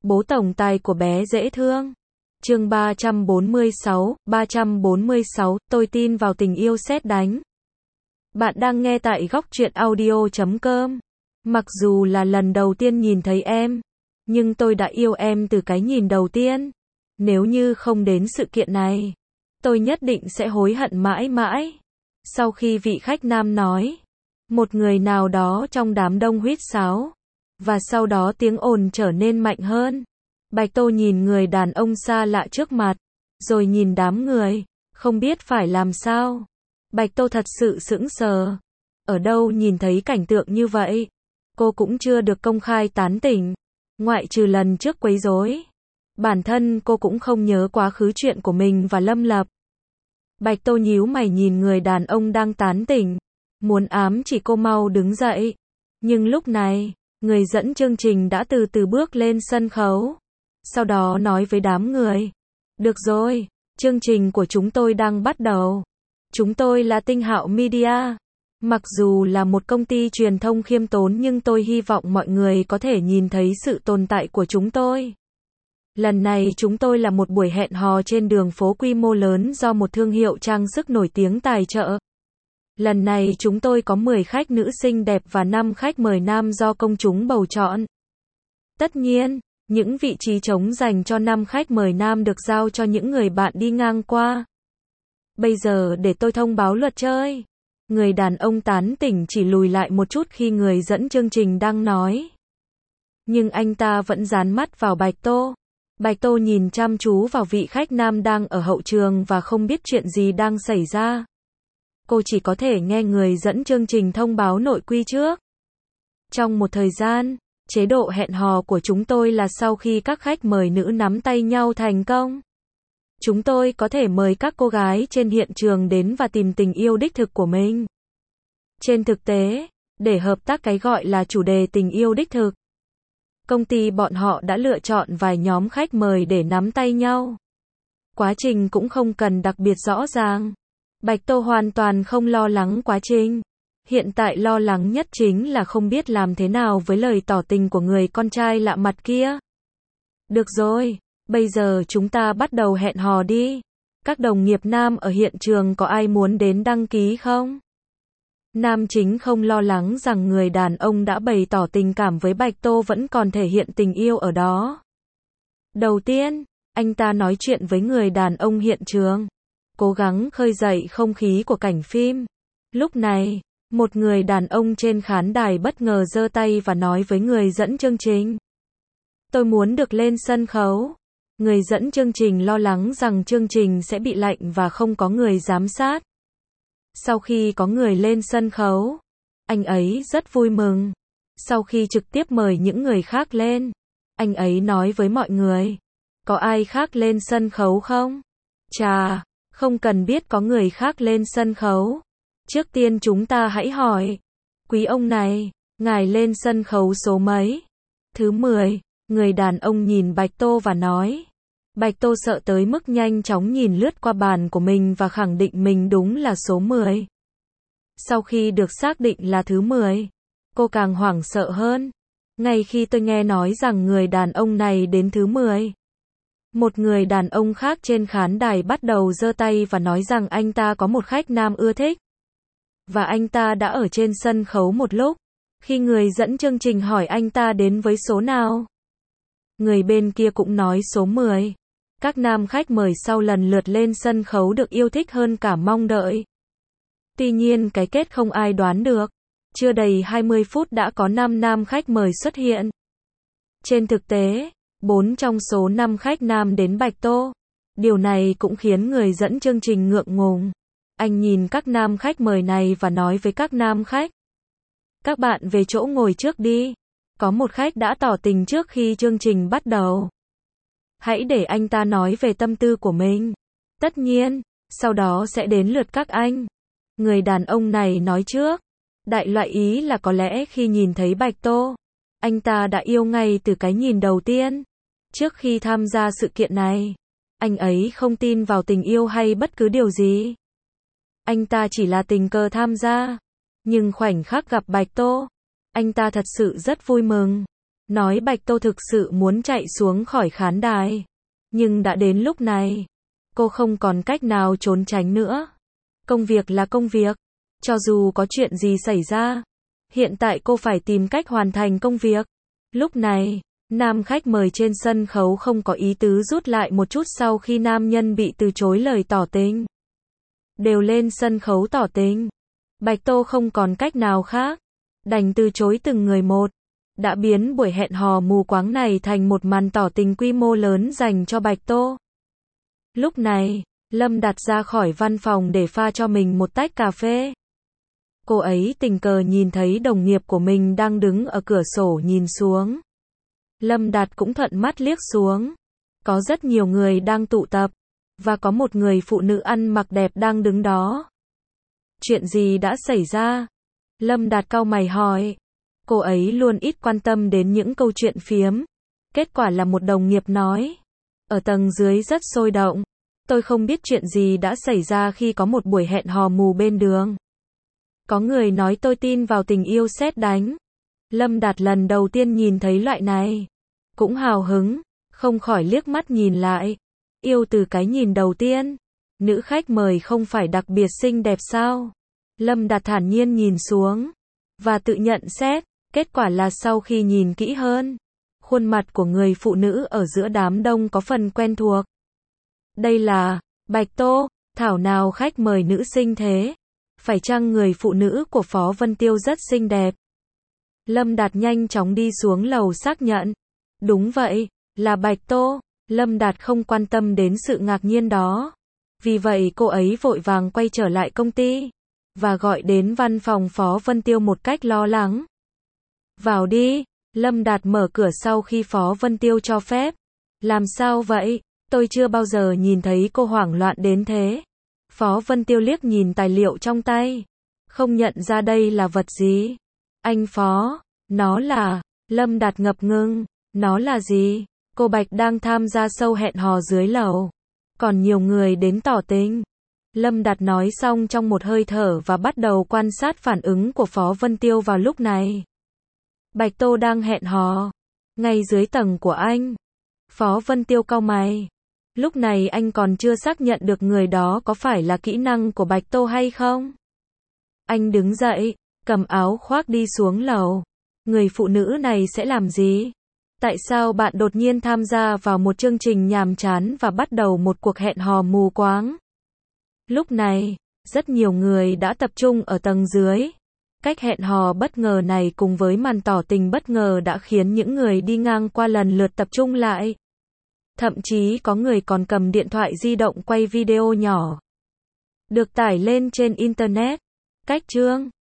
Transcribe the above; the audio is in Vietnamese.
Bố tổng tài của bé dễ thương. Chương 346, tôi tin vào tình yêu sét đánh. Bạn đang nghe tại góc truyện audio.com. Mặc dù là lần đầu tiên nhìn thấy em, nhưng tôi đã yêu em từ cái nhìn đầu tiên. Nếu như không đến sự kiện này, tôi nhất định sẽ hối hận mãi mãi. Sau khi vị khách nam nói, một người nào đó trong đám đông huýt sáo, và sau đó tiếng ồn trở nên mạnh hơn. Bạch Tô nhìn người đàn ông xa lạ trước mặt, rồi nhìn đám người, không biết phải làm sao. Bạch Tô thật sự sững sờ. Ở đâu nhìn thấy cảnh tượng như vậy? Cô cũng chưa được công khai tán tỉnh, ngoại trừ lần trước quấy rối. Bản thân cô cũng không nhớ quá khứ chuyện của mình và Lâm Lập. Bạch Tô nhíu mày nhìn người đàn ông đang tán tỉnh, muốn ám chỉ cô mau đứng dậy. Nhưng lúc này, người dẫn chương trình đã từ từ bước lên sân khấu. Sau đó nói với đám người, được rồi, chương trình của chúng tôi đang bắt đầu. Chúng tôi là Tinh Hạo Media. Mặc dù là một công ty truyền thông khiêm tốn nhưng tôi hy vọng mọi người có thể nhìn thấy sự tồn tại của chúng tôi. Lần này chúng tôi là một buổi hẹn hò trên đường phố quy mô lớn do một thương hiệu trang sức nổi tiếng tài trợ. Lần này chúng tôi có 10 khách nữ xinh đẹp và 5 khách mời nam do công chúng bầu chọn. Tất nhiên, những vị trí trống dành cho 5 khách mời nam được giao cho những người bạn đi ngang qua. Bây giờ để tôi thông báo luật chơi. Người đàn ông tán tỉnh chỉ lùi lại một chút khi người dẫn chương trình đang nói. Nhưng anh ta vẫn dán mắt vào Bạch Tô. Bạch Tô nhìn chăm chú vào vị khách nam đang ở hậu trường và không biết chuyện gì đang xảy ra. Cô chỉ có thể nghe người dẫn chương trình thông báo nội quy trước. Trong một thời gian, chế độ hẹn hò của chúng tôi là sau khi các khách mời nữ nắm tay nhau thành công, chúng tôi có thể mời các cô gái trên hiện trường đến và tìm tình yêu đích thực của mình. Trên thực tế, để hợp tác cái gọi là chủ đề tình yêu đích thực, công ty bọn họ đã lựa chọn vài nhóm khách mời để nắm tay nhau. Quá trình cũng không cần đặc biệt rõ ràng. Bạch Tô hoàn toàn không lo lắng quá trình. Hiện tại lo lắng nhất chính là không biết làm thế nào với lời tỏ tình của người con trai lạ mặt kia. Được rồi, bây giờ chúng ta bắt đầu hẹn hò đi. Các đồng nghiệp nam ở hiện trường có ai muốn đến đăng ký không? Nam chính không lo lắng rằng người đàn ông đã bày tỏ tình cảm với Bạch Tô vẫn còn thể hiện tình yêu ở đó. Đầu tiên, anh ta nói chuyện với người đàn ông hiện trường, cố gắng khơi dậy không khí của cảnh phim. Lúc này, một người đàn ông trên khán đài bất ngờ giơ tay và nói với người dẫn chương trình. Tôi muốn được lên sân khấu. Người dẫn chương trình lo lắng rằng chương trình sẽ bị lạnh và không có người giám sát. Sau khi có người lên sân khấu, anh ấy rất vui mừng. Sau khi trực tiếp mời những người khác lên, anh ấy nói với mọi người, có ai khác lên sân khấu không? Chà, không cần biết có người khác lên sân khấu. Trước tiên chúng ta hãy hỏi, quý ông này, ngài lên sân khấu số mấy? Thứ 10, người đàn ông nhìn Bạch Tô và nói. Bạch Tô sợ tới mức nhanh chóng nhìn lướt qua bàn của mình và khẳng định mình đúng là số 10. Sau khi được xác định là thứ 10, cô càng hoảng sợ hơn. Ngay khi tôi nghe nói rằng người đàn ông này đến thứ 10, một người đàn ông khác trên khán đài bắt đầu giơ tay và nói rằng anh ta có một khách nam ưa thích. Và anh ta đã ở trên sân khấu một lúc. Khi người dẫn chương trình hỏi anh ta đến với số nào, người bên kia cũng nói số 10. Các nam khách mời sau lần lượt lên sân khấu được yêu thích hơn cả mong đợi. Tuy nhiên cái kết không ai đoán được. Chưa đầy 20 phút đã có 5 nam khách mời xuất hiện. Trên thực tế, 4 trong số 5 khách nam đến Bạch Tô. Điều này cũng khiến người dẫn chương trình ngượng ngùng. Anh nhìn các nam khách mời này và nói với các nam khách. Các bạn về chỗ ngồi trước đi. Có một khách đã tỏ tình trước khi chương trình bắt đầu. Hãy để anh ta nói về tâm tư của mình. Tất nhiên, sau đó sẽ đến lượt các anh. Người đàn ông này nói trước. Đại loại ý là có lẽ khi nhìn thấy Bạch Tô, anh ta đã yêu ngay từ cái nhìn đầu tiên. Trước khi tham gia sự kiện này, anh ấy không tin vào tình yêu hay bất cứ điều gì. Anh ta chỉ là tình cờ tham gia. Nhưng khoảnh khắc gặp Bạch Tô, anh ta thật sự rất vui mừng. nói Bạch Tô thực sự muốn chạy xuống khỏi khán đài. Nhưng đã đến lúc này, cô không còn cách nào trốn tránh nữa. Công việc là công việc, cho dù có chuyện gì xảy ra, hiện tại cô phải tìm cách hoàn thành công việc. Lúc này, nam khách mời trên sân khấu không có ý tứ rút lại một chút sau khi nam nhân bị từ chối lời tỏ tình. Đều lên sân khấu tỏ tình. Bạch Tô không còn cách nào khác, đành từ chối từng người một. Đã biến buổi hẹn hò mù quáng này thành một màn tỏ tình quy mô lớn dành cho Bạch Tô. Lúc này, Lâm Đạt ra khỏi văn phòng để pha cho mình một tách cà phê. Cô ấy tình cờ nhìn thấy đồng nghiệp của mình đang đứng ở cửa sổ nhìn xuống. Lâm Đạt cũng thuận mắt liếc xuống. Có rất nhiều người đang tụ tập, và có một người phụ nữ ăn mặc đẹp đang đứng đó. Chuyện gì đã xảy ra? Lâm Đạt cau mày hỏi. Cô ấy luôn ít quan tâm đến những câu chuyện phiếm. Kết quả là một đồng nghiệp nói. Ở tầng dưới rất sôi động. Tôi không biết chuyện gì đã xảy ra khi có một buổi hẹn hò mù bên đường. Có người nói tôi tin vào tình yêu sét đánh. Lâm Đạt lần đầu tiên nhìn thấy loại này. Cũng hào hứng, không khỏi liếc mắt nhìn lại. Yêu từ cái nhìn đầu tiên. Nữ khách mời không phải đặc biệt xinh đẹp sao? Lâm Đạt thản nhiên nhìn xuống. Và tự nhận xét. Kết quả là sau khi nhìn kỹ hơn, khuôn mặt của người phụ nữ ở giữa đám đông có phần quen thuộc. Đây là Bạch Tô, thảo nào khách mời nữ xinh thế? Phải chăng người phụ nữ của Phó Vân Tiêu rất xinh đẹp? Lâm Đạt nhanh chóng đi xuống lầu xác nhận. Đúng vậy, là Bạch Tô. Lâm Đạt không quan tâm đến sự ngạc nhiên đó. Vì vậy cô ấy vội vàng quay trở lại công ty và gọi đến văn phòng Phó Vân Tiêu một cách lo lắng. Vào đi, Lâm Đạt mở cửa sau khi Phó Vân Tiêu cho phép. Làm sao vậy? Tôi chưa bao giờ nhìn thấy cô hoảng loạn đến thế. Phó Vân Tiêu liếc nhìn tài liệu trong tay. Không nhận ra đây là vật gì. Anh Phó, nó là... Lâm Đạt ngập ngừng. Nó là gì? Cô Bạch đang tham gia show hẹn hò dưới lầu. Còn nhiều người đến tỏ tình. Lâm Đạt nói xong trong một hơi thở và bắt đầu quan sát phản ứng của Phó Vân Tiêu vào lúc này. Bạch Tô đang hẹn hò ngay dưới tầng của anh. Phó Vân Tiêu cau mày. Lúc này anh còn chưa xác nhận được người đó có phải là kỹ năng của Bạch Tô hay không. Anh đứng dậy, cầm áo khoác đi xuống lầu. Người phụ nữ này sẽ làm gì? Tại sao bạn đột nhiên tham gia vào một chương trình nhàm chán và bắt đầu một cuộc hẹn hò mù quáng? Lúc này, rất nhiều người đã tập trung ở tầng dưới. Cách hẹn hò bất ngờ này cùng với màn tỏ tình bất ngờ đã khiến những người đi ngang qua lần lượt tập trung lại. Thậm chí có người còn cầm điện thoại di động quay video nhỏ. Được tải lên trên Internet. Cách chương